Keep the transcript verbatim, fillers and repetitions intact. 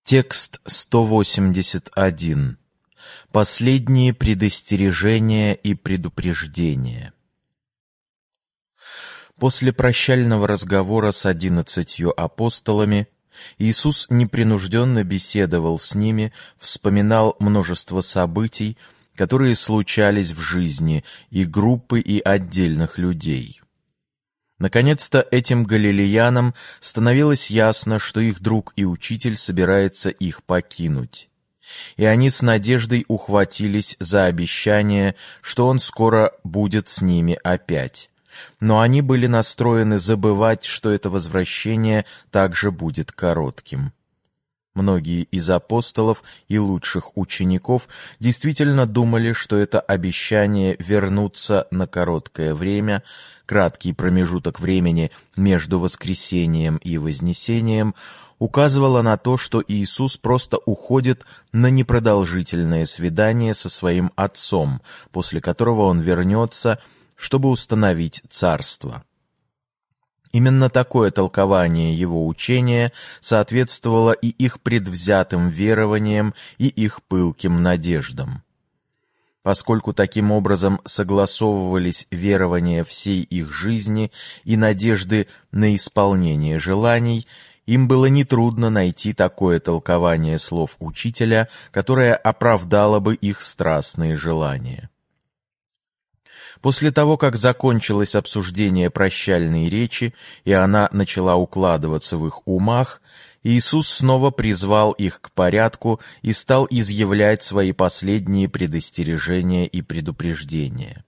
Текст сто восемьдесят один. Последние предостережения и предупреждения. После прощального разговора с одиннадцатью апостолами Иисус непринужденно беседовал с ними, вспоминал множество событий, которые случались в жизни и группы, и отдельных людей. Наконец-то этим галилеянам становилось ясно, что их друг и учитель собирается их покинуть. И они с надеждой ухватились за обещание, что он скоро будет с ними опять. Но они были настроены забывать, что это возвращение также будет коротким. Многие из апостолов и лучших учеников действительно думали, что это обещание вернуться на короткое время, краткий промежуток времени между воскресением и вознесением, указывало на то, что Иисус просто уходит на непродолжительное свидание со своим Отцом, после которого Он вернется, чтобы установить царство. Именно такое толкование его учения соответствовало и их предвзятым верованиям, и их пылким надеждам. Поскольку таким образом согласовывались верования всей их жизни и надежды на исполнение желаний, им было нетрудно найти такое толкование слов учителя, которое оправдало бы их страстные желания. После того, как закончилось обсуждение прощальной речи, и она начала укладываться в их умах, Иисус снова призвал их к порядку и стал изъявлять свои последние предостережения и предупреждения.